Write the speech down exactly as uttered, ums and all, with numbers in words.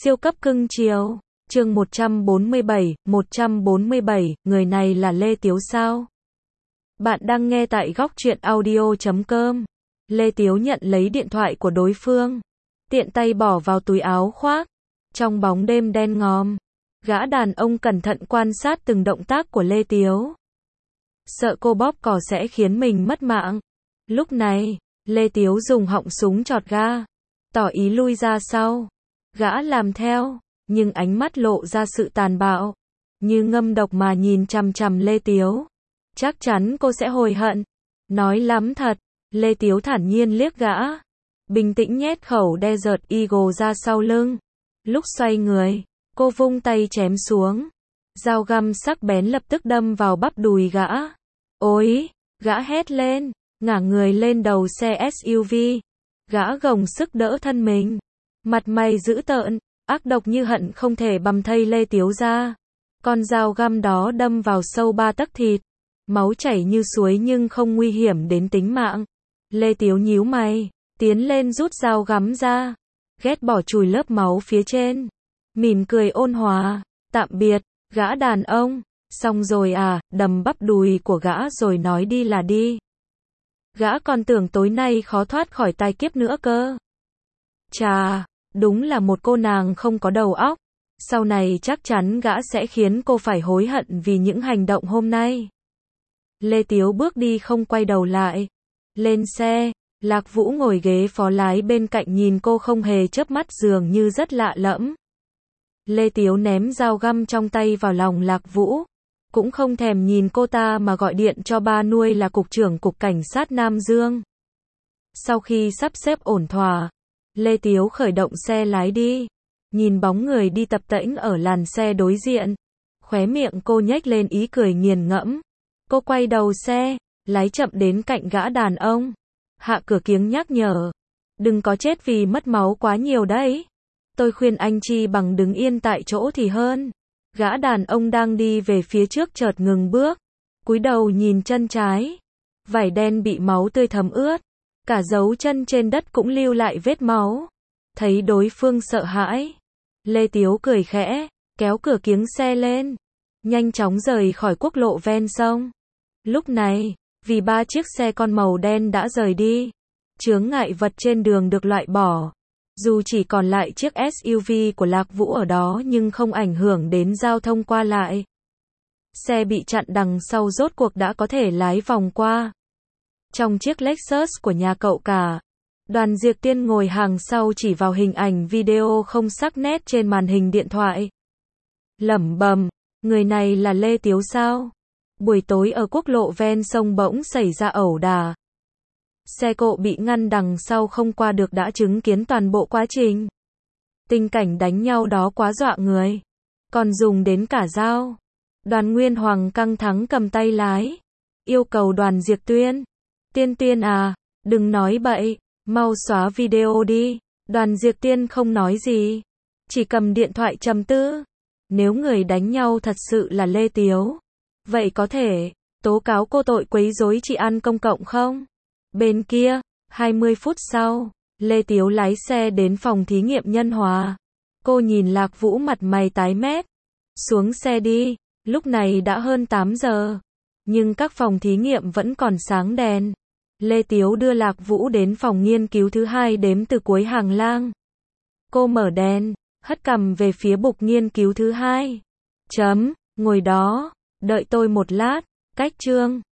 Siêu cấp cưng chiều. Chương một trăm bốn mươi bảy, một trăm bốn mươi bảy, người này là Lê Tiếu sao? Bạn đang nghe tại góc truyện audio chấm com. Lê Tiếu nhận lấy điện thoại của đối phương, tiện tay bỏ vào túi áo khoác. Trong bóng đêm đen ngòm, gã đàn ông cẩn thận quan sát từng động tác của Lê Tiếu. Sợ cô bóp cò sẽ khiến mình mất mạng. Lúc này, Lê Tiếu dùng họng súng chọt ga, tỏ ý lui ra sau. Gã làm theo, nhưng ánh mắt lộ ra sự tàn bạo, như ngâm độc mà nhìn chằm chằm Lê Tiếu. Chắc chắn cô sẽ hối hận. Nói lắm thật. Lê Tiếu thản nhiên liếc gã, bình tĩnh nhét khẩu Desert Eagle ra sau lưng. Lúc xoay người, cô vung tay chém xuống. Dao găm sắc bén lập tức đâm vào bắp đùi gã. Ôi! Gã hét lên, ngả người lên đầu xe ét u vê. Gã gồng sức đỡ thân mình, mặt mày dữ tợn, ác độc như hận không thể bằm thây Lê Tiếu ra. Con dao găm đó đâm vào sâu ba tấc thịt, máu chảy như suối nhưng không nguy hiểm đến tính mạng. Lê Tiếu nhíu mày, tiến lên rút dao găm ra, ghét bỏ chùi lớp máu phía trên, mỉm cười ôn hòa, tạm biệt, gã đàn ông, xong rồi à, đầm bắp đùi của gã rồi nói đi là đi. Gã còn tưởng tối nay khó thoát khỏi tai kiếp nữa cơ. Chà, đúng là một cô nàng không có đầu óc. Sau này chắc chắn gã sẽ khiến cô phải hối hận vì những hành động hôm nay. Lê Tiếu bước đi không quay đầu lại. Lên xe, Lạc Vũ ngồi ghế phó lái bên cạnh nhìn cô không hề chớp mắt dường như rất lạ lẫm. Lê Tiếu ném dao găm trong tay vào lòng Lạc Vũ, cũng không thèm nhìn cô ta mà gọi điện cho ba nuôi là cục trưởng cục cảnh sát Nam Dương. Sau khi sắp xếp ổn thỏa, Lê Tiếu khởi động xe lái đi, nhìn bóng người đi tập tễnh ở làn xe đối diện. Khóe miệng cô nhếch lên ý cười nghiền ngẫm. Cô quay đầu xe, lái chậm đến cạnh gã đàn ông. Hạ cửa kiếng nhắc nhở. Đừng có chết vì mất máu quá nhiều đấy. Tôi khuyên anh chi bằng đứng yên tại chỗ thì hơn. Gã đàn ông đang đi về phía trước chợt ngừng bước, cúi đầu nhìn chân trái. Vải đen bị máu tươi thấm ướt, cả dấu chân trên đất cũng lưu lại vết máu. Thấy đối phương sợ hãi, Lê Tiếu cười khẽ, kéo cửa kiếng xe lên, nhanh chóng rời khỏi quốc lộ ven sông. Lúc này, vì ba chiếc xe con màu đen đã rời đi, chướng ngại vật trên đường được loại bỏ. Dù chỉ còn lại chiếc ét u vê của Lạc Vũ ở đó nhưng không ảnh hưởng đến giao thông qua lại. Xe bị chặn đằng sau rốt cuộc đã có thể lái vòng qua. Trong chiếc Lexus của nhà cậu cả, Đoàn Diệp Tiên ngồi hàng sau chỉ vào hình ảnh video không sắc nét trên màn hình điện thoại. Lẩm bẩm, người này là Lê Tiếu sao? Buổi tối ở quốc lộ ven sông bỗng xảy ra ẩu đả. Xe cộ bị ngăn đằng sau không qua được đã chứng kiến toàn bộ quá trình. Tình cảnh đánh nhau đó quá dọa người, còn dùng đến cả dao. Đoàn Nguyên Hoàng căng thẳng cầm tay lái, yêu cầu Đoàn Diệp Tuyên. Tiên Tiên à, đừng nói bậy, mau xóa video đi. Đoàn Diệp Tiên không nói gì, chỉ cầm điện thoại trầm tư. Nếu người đánh nhau thật sự là Lê Tiếu, vậy có thể tố cáo cô tội quấy rối trị an công cộng không? Bên kia, hai mươi phút sau, Lê Tiếu lái xe đến phòng thí nghiệm Nhân Hòa. Cô nhìn Lạc Vũ mặt mày tái mét. Xuống xe đi, lúc này đã hơn tám giờ. Nhưng các phòng thí nghiệm vẫn còn sáng đèn. Lê Tiếu đưa Lạc Vũ đến phòng nghiên cứu thứ hai đếm từ cuối hàng lang. Cô mở đèn, hất cằm về phía bục nghiên cứu thứ hai. Chấm, ngồi đó, đợi tôi một lát, cách chương.